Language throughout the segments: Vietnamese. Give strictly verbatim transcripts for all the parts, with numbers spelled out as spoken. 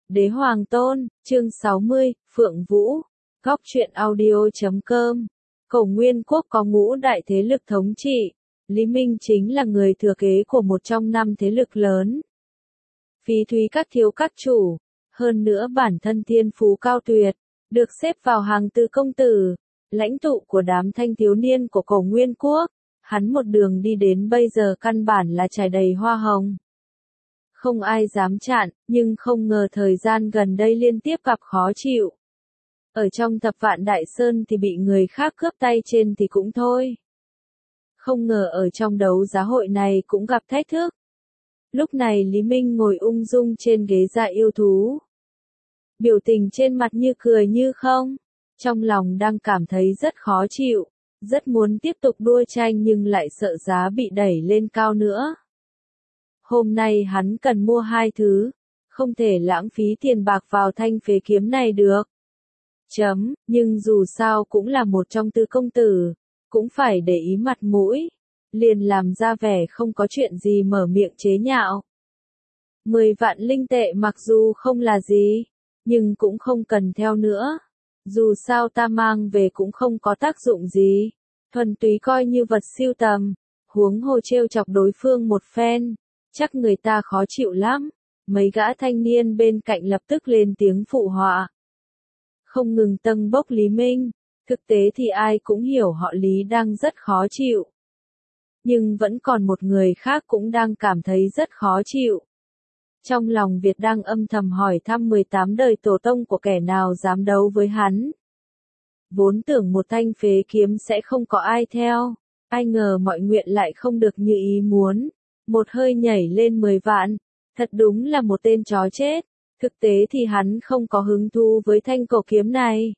Đế Hoàng Tôn, chương sáu mươi, Phượng Vũ, Góc truyện audio chấm com. Cổ Nguyên Quốc có ngũ đại thế lực thống trị, Lý Minh chính là người thừa kế của một trong năm thế lực lớn. Phí Thúy các thiếu các chủ, hơn nữa bản thân thiên phú cao tuyệt, được xếp vào hàng tứ công tử, lãnh tụ của đám thanh thiếu niên của Cổ Nguyên Quốc. Hắn một đường đi đến bây giờ căn bản là trải đầy hoa hồng. Không ai dám chặn, nhưng không ngờ thời gian gần đây liên tiếp gặp khó chịu. Ở trong Thập Vạn Đại Sơn thì bị người khác cướp tay trên thì cũng thôi. Không ngờ ở trong đấu giá hội này cũng gặp thách thức. Lúc này Lý Minh ngồi ung dung trên ghế dạ yêu thú. Biểu tình trên mặt như cười như không, trong lòng đang cảm thấy rất khó chịu, rất muốn tiếp tục đua tranh nhưng lại sợ giá bị đẩy lên cao nữa. Hôm nay hắn cần mua hai thứ, không thể lãng phí tiền bạc vào thanh phế kiếm này được. Chấm, nhưng dù sao cũng là một trong tứ công tử, cũng phải để ý mặt mũi, liền làm ra vẻ không có chuyện gì mở miệng chế nhạo. Mười vạn linh tệ mặc dù không là gì, nhưng cũng không cần theo nữa. Dù sao ta mang về cũng không có tác dụng gì, thuần túy coi như vật sưu tầm, huống hồ trêu chọc đối phương một phen, chắc người ta khó chịu lắm. Mấy gã thanh niên bên cạnh lập tức lên tiếng phụ họa. Không ngừng tâng bốc Lý Minh, thực tế thì ai cũng hiểu họ Lý đang rất khó chịu. Nhưng vẫn còn một người khác cũng đang cảm thấy rất khó chịu. Trong lòng Việt đang âm thầm hỏi thăm mười tám đời tổ tông của kẻ nào dám đấu với hắn. Vốn tưởng một thanh phế kiếm sẽ không có ai theo, ai ngờ mọi nguyện lại không được như ý muốn, một hơi nhảy lên mười vạn, thật đúng là một tên chó chết. Thực tế thì hắn không có hứng thú với thanh cổ kiếm này.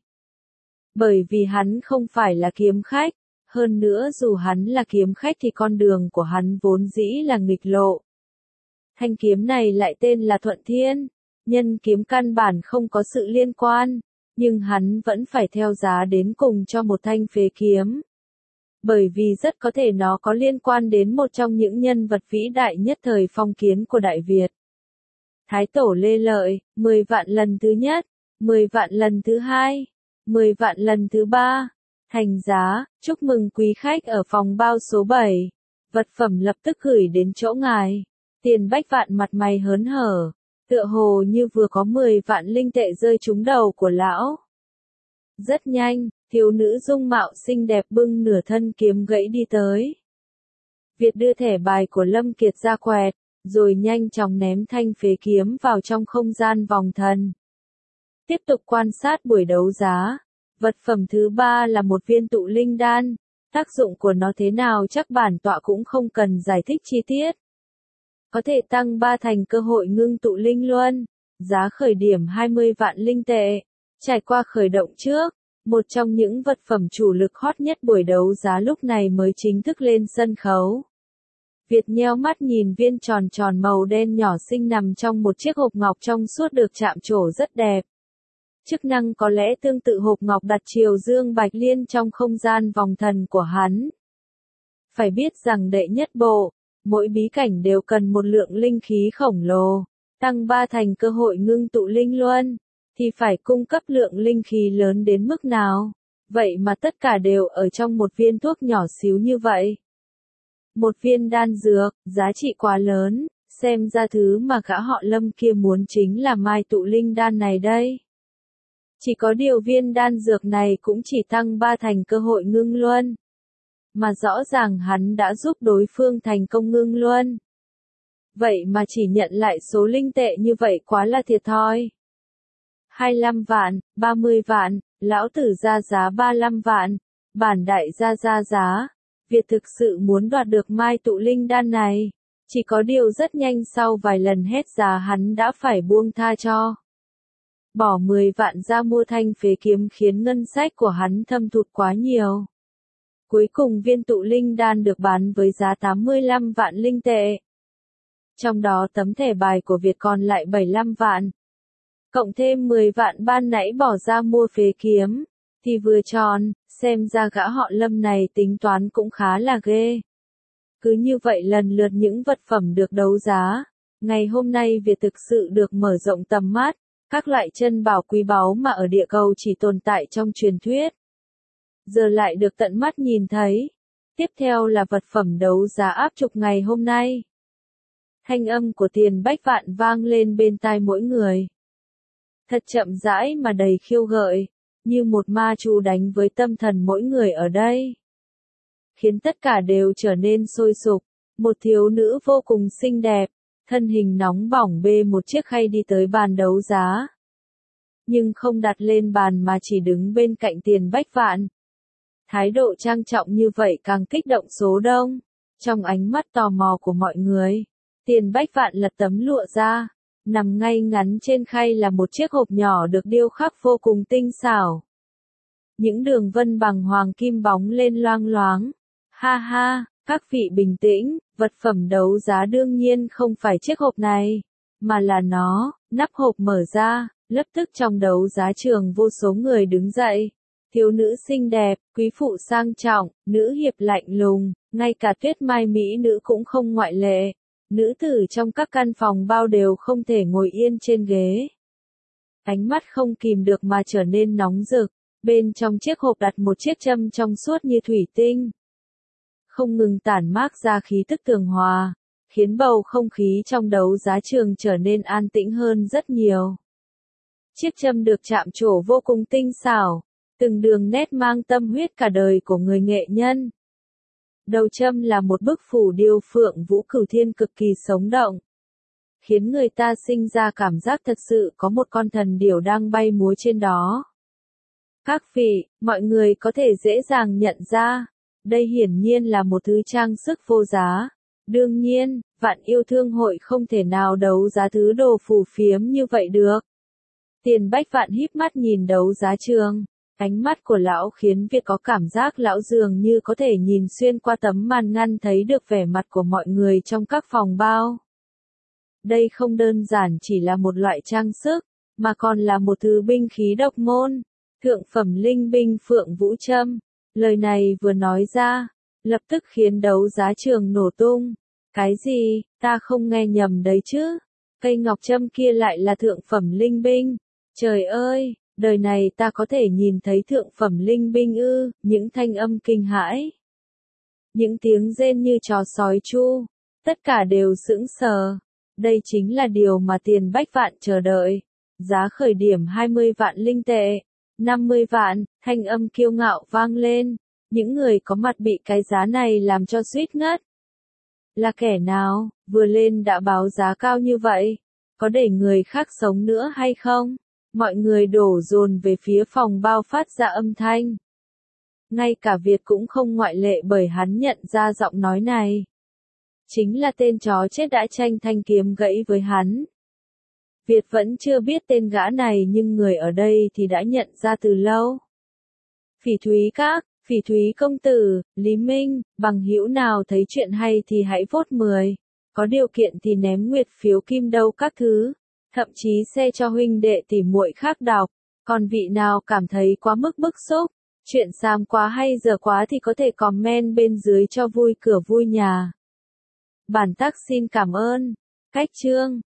Bởi vì hắn không phải là kiếm khách, hơn nữa dù hắn là kiếm khách thì con đường của hắn vốn dĩ là nghịch lộ. Thanh kiếm này lại tên là Thuận Thiên, nhân kiếm căn bản không có sự liên quan, nhưng hắn vẫn phải theo giá đến cùng cho một thanh phế kiếm. Bởi vì rất có thể nó có liên quan đến một trong những nhân vật vĩ đại nhất thời phong kiến của Đại Việt. Thái tổ Lê Lợi, mười vạn lần thứ nhất, mười vạn lần thứ hai, mười vạn lần thứ ba. Thành giá, chúc mừng quý khách ở phòng bao số bảy. Vật phẩm lập tức gửi đến chỗ ngài. Tiền Bách Vạn mặt mày hớn hở, tựa hồ như vừa có mười vạn linh tệ rơi trúng đầu của lão. Rất nhanh, thiếu nữ dung mạo xinh đẹp bưng nửa thân kiếm gãy đi tới. Việt đưa thẻ bài của Lâm Kiệt ra quẹt, rồi nhanh chóng ném thanh phế kiếm vào trong không gian vòng thần. Tiếp tục quan sát buổi đấu giá. Vật phẩm thứ ba là một viên tụ linh đan. Tác dụng của nó thế nào chắc bản tọa cũng không cần giải thích chi tiết. Có thể tăng ba thành cơ hội ngưng tụ linh luân. Giá khởi điểm hai mươi vạn linh tệ. Trải qua khởi động trước, một trong những vật phẩm chủ lực hot nhất buổi đấu giá lúc này mới chính thức lên sân khấu. Việt nheo mắt nhìn viên tròn tròn màu đen nhỏ xinh nằm trong một chiếc hộp ngọc trong suốt được chạm trổ rất đẹp. Chức năng có lẽ tương tự hộp ngọc đặt triều dương bạch liên trong không gian vòng thần của hắn. Phải biết rằng đệ nhất bộ, mỗi bí cảnh đều cần một lượng linh khí khổng lồ, tăng ba thành cơ hội ngưng tụ linh luân, thì phải cung cấp lượng linh khí lớn đến mức nào, vậy mà tất cả đều ở trong một viên thuốc nhỏ xíu như vậy. Một viên đan dược, giá trị quá lớn, xem ra thứ mà gã họ Lâm kia muốn chính là mai tụ linh đan này đây. Chỉ có điều viên đan dược này cũng chỉ tăng ba thành cơ hội ngưng luân. Mà rõ ràng hắn đã giúp đối phương thành công ngưng luân. Vậy mà chỉ nhận lại số linh tệ như vậy quá là thiệt thòi. hai mươi lăm vạn, ba mươi vạn, lão tử ra giá ba mươi lăm vạn, bản đại gia ra giá. Việt thực sự muốn đoạt được mai tụ linh đan này, chỉ có điều rất nhanh sau vài lần hết giá hắn đã phải buông tha cho. Bỏ mười vạn ra mua thanh phế kiếm khiến ngân sách của hắn thâm thụt quá nhiều. Cuối cùng viên tụ linh đan được bán với giá tám mươi lăm vạn linh tệ. Trong đó tấm thẻ bài của Việt còn lại bảy mươi lăm vạn. Cộng thêm mười vạn ban nãy bỏ ra mua phế kiếm, thì vừa tròn, xem ra gã họ Lâm này tính toán cũng khá là ghê. Cứ như vậy lần lượt những vật phẩm được đấu giá. Ngày hôm nay Việt thực sự được mở rộng tầm mắt, Các loại chân bảo quý báu mà ở địa cầu chỉ tồn tại trong truyền thuyết. Giờ lại được tận mắt nhìn thấy. Tiếp theo là vật phẩm đấu giá áp trục ngày hôm nay. Thanh âm của Tiền Bách Vạn vang lên bên tai mỗi người. Thật chậm rãi mà đầy khiêu gợi, như một ma chú đánh với tâm thần mỗi người ở đây. Khiến tất cả đều trở nên sôi sục. Một thiếu nữ vô cùng xinh đẹp, thân hình nóng bỏng bê một chiếc khay đi tới bàn đấu giá. Nhưng không đặt lên bàn mà chỉ đứng bên cạnh Tiền Bách Vạn. Thái độ trang trọng như vậy càng kích động số đông. Trong ánh mắt tò mò của mọi người, Tiền Bách Vạn lật tấm lụa ra. Nằm ngay ngắn trên khay là một chiếc hộp nhỏ được điêu khắc vô cùng tinh xảo. Những đường vân bằng hoàng kim bóng lên loang loáng. Ha ha, các vị bình tĩnh, vật phẩm đấu giá đương nhiên không phải chiếc hộp này, mà là nó. Nắp hộp mở ra, lập tức trong đấu giá trường vô số người đứng dậy. Thiếu nữ xinh đẹp, quý phụ sang trọng, nữ hiệp lạnh lùng, ngay cả Tuyết Mai mỹ nữ cũng không ngoại lệ. Nữ tử trong các căn phòng bao đều không thể ngồi yên trên ghế. Ánh mắt không kìm được mà trở nên nóng rực. Bên trong chiếc hộp đặt một chiếc châm trong suốt như thủy tinh. Không ngừng tản mát ra khí tức tường hòa, khiến bầu không khí trong đấu giá trường trở nên an tĩnh hơn rất nhiều. Chiếc châm được chạm trổ vô cùng tinh xảo, từng đường nét mang tâm huyết cả đời của người nghệ nhân. Đầu châm là một bức phù điêu phượng vũ cửu thiên cực kỳ sống động, khiến người ta sinh ra cảm giác thật sự có một con thần điểu đang bay múa trên đó. Các vị, mọi người có thể dễ dàng nhận ra, đây hiển nhiên là một thứ trang sức vô giá. Đương nhiên, Vạn Yêu Thương Hội không thể nào đấu giá thứ đồ phù phiếm như vậy được. Tiền Bách Vạn híp mắt nhìn đấu giá trường. Ánh mắt của lão khiến việc có cảm giác lão dường như có thể nhìn xuyên qua tấm màn ngăn thấy được vẻ mặt của mọi người trong các phòng bao. Đây không đơn giản chỉ là một loại trang sức, mà còn là một thứ binh khí độc môn, thượng phẩm linh binh Phượng Vũ Châm. Lời này vừa nói ra, lập tức khiến đấu giá trường nổ tung. Cái gì, ta không nghe nhầm đấy chứ? Cây ngọc châm kia lại là thượng phẩm linh binh. Trời ơi! Đời này ta có thể nhìn thấy thượng phẩm linh binh ư? Những thanh âm kinh hãi, những tiếng rên như trò sói chu, tất cả đều sững sờ. Đây chính là điều mà Tiền Bách Vạn chờ đợi. Giá khởi điểm hai mươi vạn linh tệ, năm mươi vạn, thanh âm kiêu ngạo vang lên. Những người có mặt bị cái giá này làm cho suýt ngất. Là kẻ nào, vừa lên đã báo giá cao như vậy? Có để người khác sống nữa hay không? Mọi người đổ dồn về phía phòng bao phát ra âm thanh. Ngay cả Việt cũng không ngoại lệ bởi hắn nhận ra giọng nói này. Chính là tên chó chết đã tranh thanh kiếm gãy với hắn. Việt vẫn chưa biết tên gã này nhưng người ở đây thì đã nhận ra từ lâu. Phỉ Thúy Các, Phỉ Thúy Công Tử, Lý Minh, bằng hữu nào thấy chuyện hay thì hãy vote mười. Có điều kiện thì ném nguyệt phiếu kim đâu các thứ. Thậm chí xe cho huynh đệ tỉ muội khác đọc. Còn vị nào cảm thấy quá mức bức xúc, chuyện xàm quá hay dở quá thì có thể comment bên dưới cho vui cửa vui nhà. Bản tác xin cảm ơn. Cách chương